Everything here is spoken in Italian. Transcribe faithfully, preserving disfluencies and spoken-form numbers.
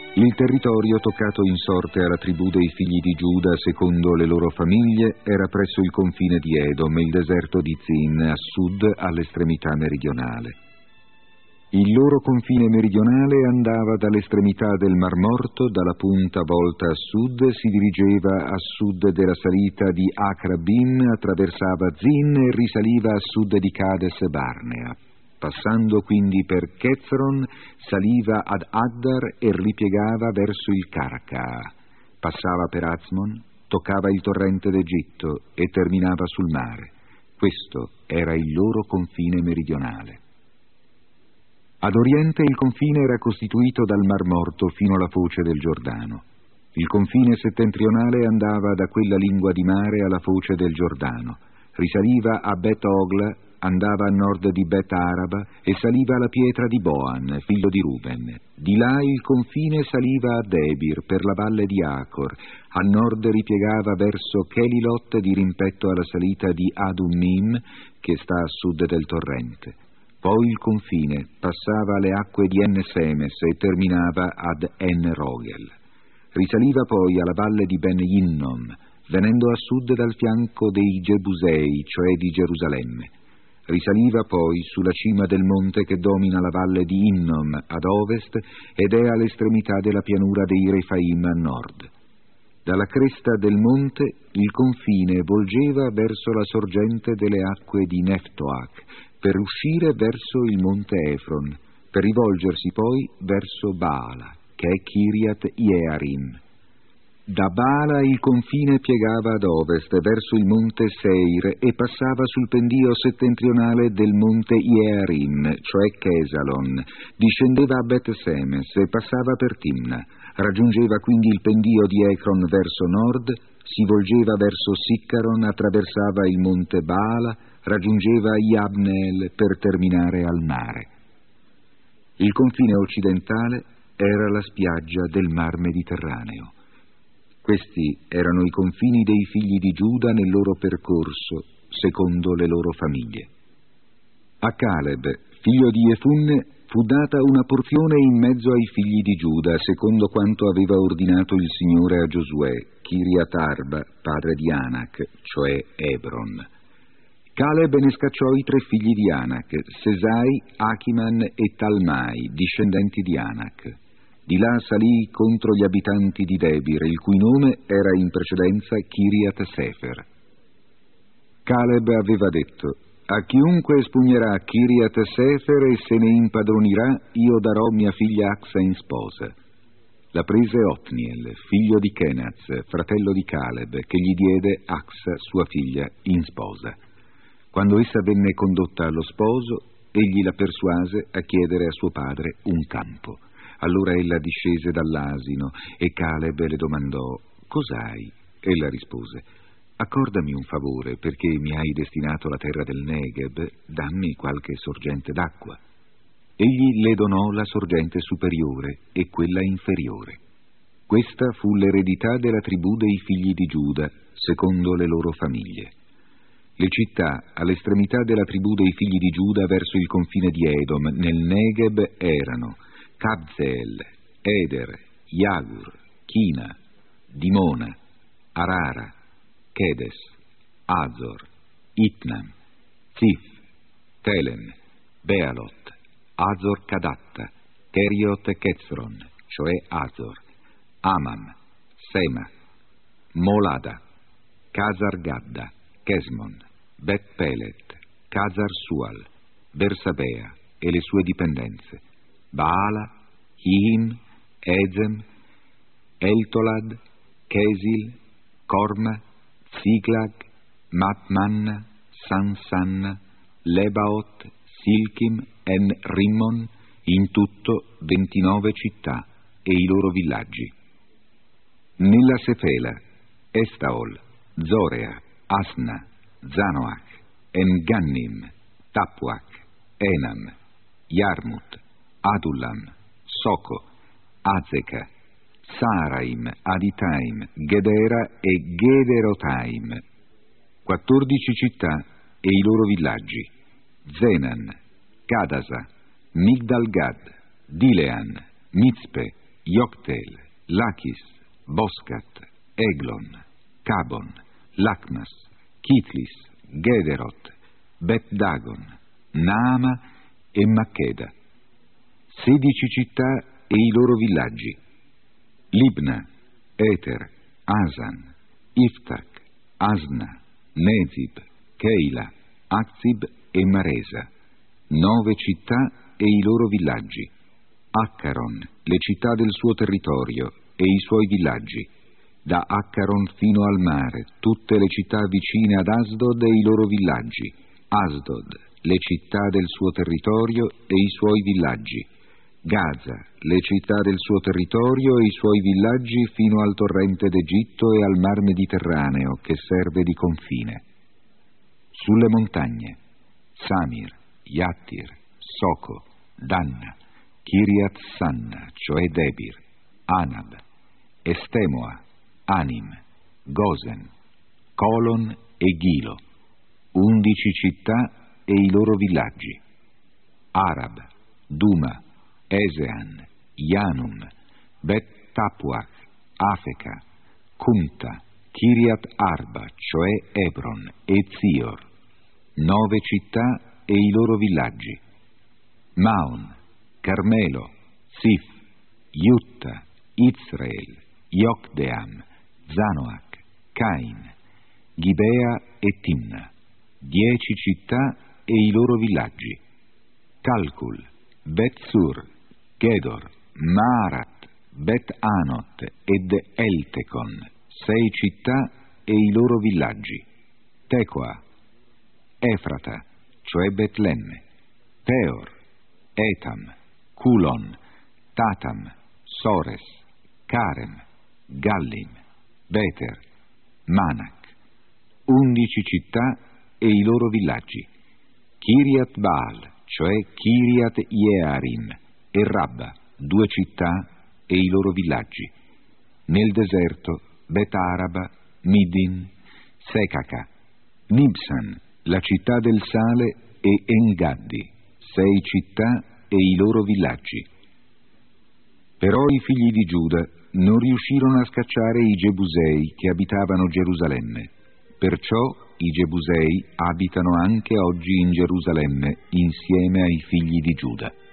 Il territorio toccato in sorte alla tribù dei figli di Giuda secondo le loro famiglie era presso il confine di Edom e il deserto di Zin, a sud all'estremità meridionale. Il loro confine meridionale andava dall'estremità del Mar Morto, dalla punta volta a sud, si dirigeva a sud della salita di Akrabim, attraversava Zin e risaliva a sud di Cades Barnea. Passando quindi per Chetzron, saliva ad Addar e ripiegava verso il Carca. Passava per Azmon, toccava il torrente d'Egitto e terminava sul mare. Questo era il loro confine meridionale. Ad oriente il confine era costituito dal Mar Morto fino alla foce del Giordano. Il confine settentrionale andava da quella lingua di mare alla foce del Giordano, risaliva a Bet Ogla, andava a nord di Bet Araba e saliva alla pietra di Boan, figlio di Ruben. Di là il confine saliva a Debir per la valle di Acor, a nord ripiegava verso Kelilot di rimpetto alla salita di Adummim, che sta a sud del torrente. Poi il confine passava alle acque di En Semes e terminava ad En Rogel. Risaliva poi alla valle di Ben Hinnom, venendo a sud dal fianco dei Gebusei, cioè di Gerusalemme. Risaliva poi sulla cima del monte che domina la valle di Hinnom ad ovest ed è all'estremità della pianura dei Refaim a nord. Dalla cresta del monte il confine volgeva verso la sorgente delle acque di Neftoach, per uscire verso il monte Efron, per rivolgersi poi verso Baala, che è Kiriat Jearim. Da Baala il confine piegava ad ovest verso il monte Seir e passava sul pendio settentrionale del monte Jearim, cioè Chesalon, discendeva a Bet Semes e passava per Timna, raggiungeva quindi il pendio di Ecron verso nord, si volgeva verso Siccaron, attraversava il monte Baala, raggiungeva Yabneel per terminare al mare. Il confine occidentale era la spiaggia del mar Mediterraneo. Questi erano i confini dei figli di Giuda nel loro percorso, secondo le loro famiglie. A Caleb, figlio di Jefunne, fu data una porzione in mezzo ai figli di Giuda, secondo quanto aveva ordinato il Signore a Giosuè, Kiriat Arba, padre di Anak, cioè Hebron. Caleb ne scacciò i tre figli di Anak, Sesai, Achiman e Talmai, discendenti di Anak. Di là salì contro gli abitanti di Debir, il cui nome era in precedenza Kiriat Sefer. Caleb aveva detto: a chiunque espugnerà Kiriat Sefer e se ne impadronirà, io darò mia figlia Axa in sposa. La prese Otniel, figlio di Kenaz, fratello di Caleb, che gli diede Axa, sua figlia, in sposa. Quando essa venne condotta allo sposo, egli la persuase a chiedere a suo padre un campo. Allora ella discese dall'asino e Caleb le domandò: cos'hai? Ella rispose: accordami un favore, perché mi hai destinato la terra del Negeb, dammi qualche sorgente d'acqua. Egli le donò la sorgente superiore e quella inferiore. Questa fu l'eredità della tribù dei figli di Giuda, secondo le loro famiglie. Le città all'estremità della tribù dei figli di Giuda verso il confine di Edom, nel Negeb, erano Kabzeel, Eder, Yagur, China, Dimona, Arara, Kedes, Azor, Itnam, Zif, Telem, Bealot, Azor Kadatta, Keriot Ketzron, cioè Azor, Amam, Sema, Molada, Kazar Gadda, Kesmon, Bet Pelet, Kazar Sual, Bersabea e le sue dipendenze, Baala, Hihim, Ezem, Eltolad, Kesil, Korma, Ziklag, Matmanna, Sansanna, Lebaot, Silkim e Rimmon, in tutto ventinove città e i loro villaggi. Nella Sefela, Estaol, Zorea, Asna, Zanoach, En-Gannim, Tappuach, Enam, Yarmut, Adullam, Soco, Azeka, Saraim, Aditaim, Gedera e Gederotaim, quattordici città e i loro villaggi, Zenan, Kadasa, Migdalgad, Dilean, Mizpe, Yoktel, Lachis, Boscat, Eglon, Cabon, Lachmas, Kitlis, Gederot, Bet-Dagon, Naama e Makkeda. Sedici città e i loro villaggi: Libna, Eter, Asan, Iftach, Asna, Nezib, Keila, Azib e Maresa. Nove città e i loro villaggi: Accaron, le città del suo territorio e i suoi villaggi, da Accaron fino al mare, tutte le città vicine ad Asdod e i loro villaggi, Asdod, le città del suo territorio e i suoi villaggi, Gaza, le città del suo territorio e i suoi villaggi fino al torrente d'Egitto e al mar Mediterraneo che serve di confine. Sulle montagne: Samir, Yattir, Soco, Danna, Kiriat Sanna, cioè Debir, Anab, Estemoa, Anim, Gosen, Colon e Gilo, undici città e i loro villaggi, Arab, Duma, Esean, Yanum, Bet Tapuach, Afeca, Kunta, Kiriat Arba, cioè Ebron, e Zior, nove città e i loro villaggi, Maon, Carmelo, Sif, Jutta, Israel, Yokdeam, Zanoach, Cain, Gibea e Timna, dieci città e i loro villaggi, Calcul, Bet-Sur, Gedor, Maarat, Bet-Anot ed Eltekon, sei città e i loro villaggi, Tecoa, Efrata, cioè Betlemme, Peor, Etam, Culon, Tatam, Sores, Carem, Gallim, Beter, Manac, undici città e i loro villaggi, Kiriat Baal, cioè Kiriat Jearim, e Rabba, due città e i loro villaggi, nel deserto Bet-Araba, Midin, Secaca, Nibsan, la città del sale, e Engaddi, sei città e i loro villaggi. Però i figli di Giuda non riuscirono a scacciare i Gebusei che abitavano Gerusalemme. Perciò i Gebusei abitano anche oggi in Gerusalemme insieme ai figli di Giuda.